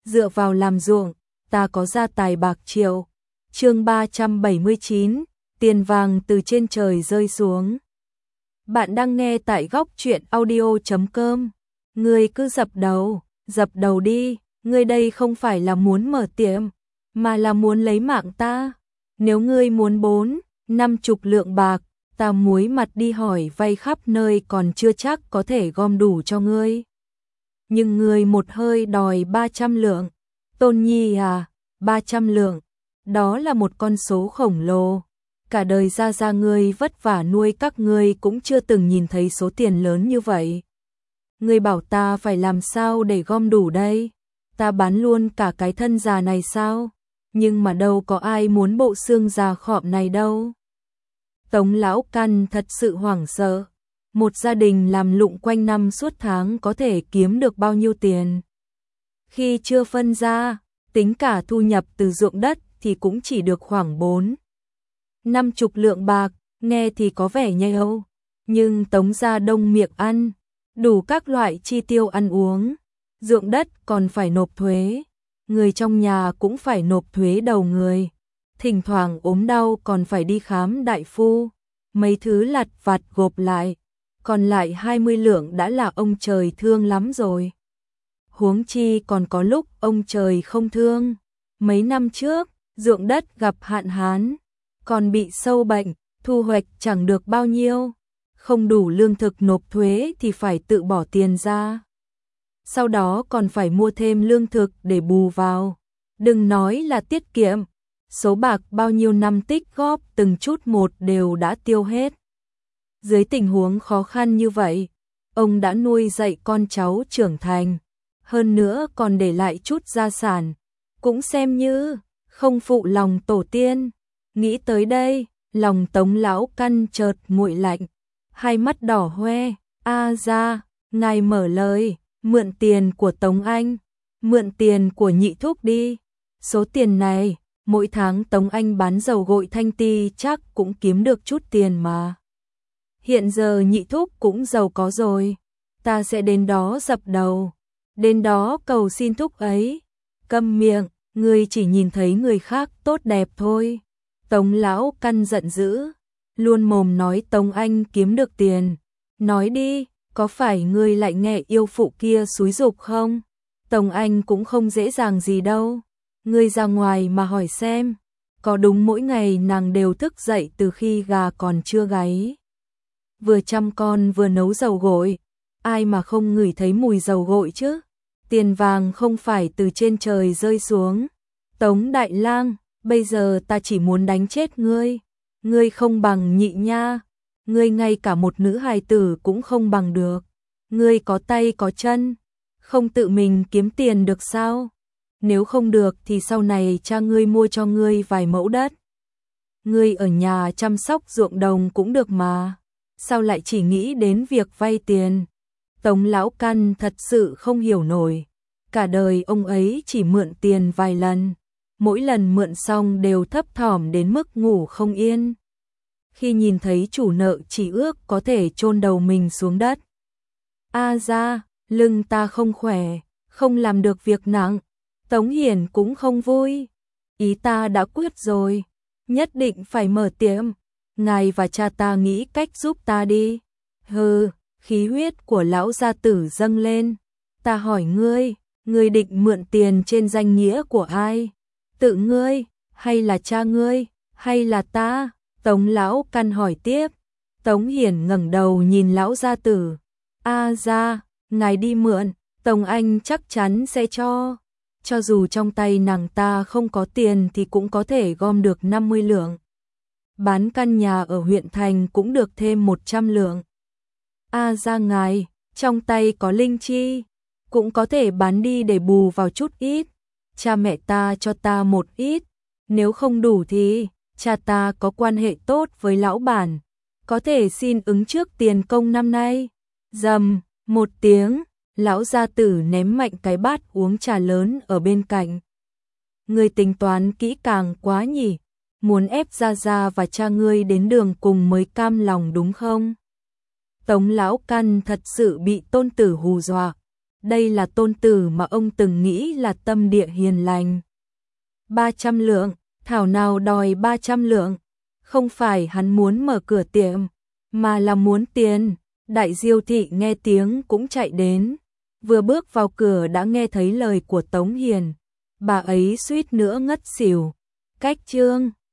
dựa vào làm ruộng, ta có gia tài bạc triệu. Chương 379, tiền vàng từ trên trời rơi xuống. Bạn đang nghe tại góc truyện audio.com. Ngươi cứ dập đầu đi, ngươi đây không phải là muốn mở tiệm, mà là muốn lấy mạng ta. Nếu ngươi muốn 40-50 lượng bạc, ta muối mặt đi hỏi vay khắp nơi còn chưa chắc có thể gom đủ cho ngươi. Nhưng ngươi một hơi đòi 300 lượng. Tôn Nhi à, 300 lượng, đó là một con số khổng lồ. Cả đời ra ngươi vất vả nuôi các ngươi cũng chưa từng nhìn thấy số tiền lớn như vậy. Ngươi bảo ta phải làm sao để gom đủ đây? Ta bán luôn cả cái thân già này sao? Nhưng mà đâu có ai muốn bộ xương già khọm này đâu. Tống lão căn thật sự hoảng sợ. Một gia đình làm lụng quanh năm suốt tháng có thể kiếm được bao nhiêu tiền? Khi chưa phân ra, tính cả thu nhập từ ruộng đất thì cũng chỉ được khoảng 40-50 lượng bạc, nghe thì có vẻ nhêu, nhưng Tống gia đông miệng ăn, đủ các loại chi tiêu ăn uống, ruộng đất còn phải nộp thuế, người trong nhà cũng phải nộp thuế đầu người, thỉnh thoảng ốm đau còn phải đi khám đại phu, mấy thứ lặt vặt gộp lại, còn lại 20 lượng đã là ông trời thương lắm rồi. Huống chi còn có lúc ông trời không thương. Mấy năm trước, ruộng đất gặp hạn hán, còn bị sâu bệnh, thu hoạch chẳng được bao nhiêu. Không đủ lương thực nộp thuế thì phải tự bỏ tiền ra. Sau đó còn phải mua thêm lương thực để bù vào. Đừng nói là tiết kiệm, số bạc bao nhiêu năm tích góp từng chút một đều đã tiêu hết. Dưới tình huống khó khăn như vậy, ông đã nuôi dạy con cháu trưởng thành. Hơn nữa còn để lại chút gia sản, cũng xem như không phụ lòng tổ tiên. Nghĩ tới đây, lòng Tống lão căn chợt nguội lạnh, hai mắt đỏ hoe. Ra, ngài mở lời, mượn tiền của Tống Anh, mượn tiền của nhị thúc đi. Số tiền này, mỗi tháng Tống Anh bán dầu gội Thanh Ti chắc cũng kiếm được chút tiền mà. Hiện giờ nhị thúc cũng giàu có rồi, ta sẽ đến đó dập đầu. Đến đó cầu xin thúc ấy. Câm miệng, ngươi chỉ nhìn thấy người khác tốt đẹp thôi. Tống lão căn giận dữ, luôn mồm nói Tống Anh kiếm được tiền. Nói đi, có phải ngươi lại nghe yêu phụ kia xúi giục không? Tống Anh cũng không dễ dàng gì đâu. Ngươi ra ngoài mà hỏi xem, có đúng mỗi ngày nàng đều thức dậy từ khi gà còn chưa gáy, vừa chăm con vừa nấu dầu gội, ai mà không ngửi thấy mùi dầu gội chứ? Tiền vàng không phải từ trên trời rơi xuống. Tống đại lang, bây giờ ta chỉ muốn đánh chết ngươi. Ngươi không bằng nhị nha. Ngươi ngay cả một nữ hài tử cũng không bằng được. Ngươi có tay có chân, không tự mình kiếm tiền được sao? Nếu không được thì sau này cha ngươi mua cho ngươi vài mẫu đất. Ngươi ở nhà chăm sóc ruộng đồng cũng được mà. Sao lại chỉ nghĩ đến việc vay tiền? Tống lão căn thật sự không hiểu nổi. Cả đời ông ấy chỉ mượn tiền vài lần. Mỗi lần mượn xong đều thấp thỏm đến mức ngủ không yên. Khi nhìn thấy chủ nợ chỉ ước có thể chôn đầu mình xuống đất. Ra, lưng ta không khỏe, không làm được việc nặng. Tống Hiển cũng không vui. Ý ta đã quyết rồi, nhất định phải mở tiệm. Ngài và cha ta nghĩ cách giúp ta đi. Hừ. Khí huyết của lão gia tử dâng lên. Ta hỏi ngươi, ngươi định mượn tiền trên danh nghĩa của ai? Tự ngươi, hay là cha ngươi, hay là ta? Tống lão căn hỏi tiếp. Tống Hiển ngẩng đầu nhìn lão gia tử. Ra, ngài đi mượn, Tống Anh chắc chắn sẽ cho. Cho dù trong tay nàng ta không có tiền thì cũng có thể gom được 50 lượng. Bán căn nhà ở huyện thành cũng được thêm 100 lượng. Ra ngài, trong tay có linh chi, cũng có thể bán đi để bù vào chút ít. Cha mẹ ta cho ta một ít, nếu không đủ thì cha ta có quan hệ tốt với lão bản, có thể xin ứng trước tiền công năm nay. Rầm, một tiếng, lão gia tử ném mạnh cái bát uống trà lớn ở bên cạnh. Ngươi tính toán kỹ càng quá nhỉ, muốn ép Gia và cha ngươi đến đường cùng mới cam lòng đúng không? Tống lão căn thật sự bị tôn tử hù dọa, đây là tôn tử mà ông từng nghĩ là tâm địa hiền lành. 300 lượng, thảo nào đòi 300 lượng, không phải hắn muốn mở cửa tiệm, mà là muốn tiền. Đại Diêu thị nghe tiếng cũng chạy đến, vừa bước vào cửa đã nghe thấy lời của Tống Hiền, bà ấy suýt nữa ngất xỉu. Cách Trương